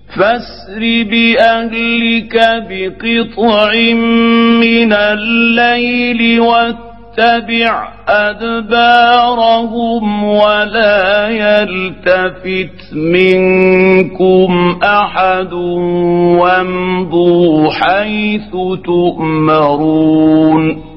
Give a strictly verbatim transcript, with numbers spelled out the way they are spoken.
فاسر بأهلك بقطع من الليل واتبع أدبارهم ولا يلتفت منكم أحد وامضوا حيث تؤمرون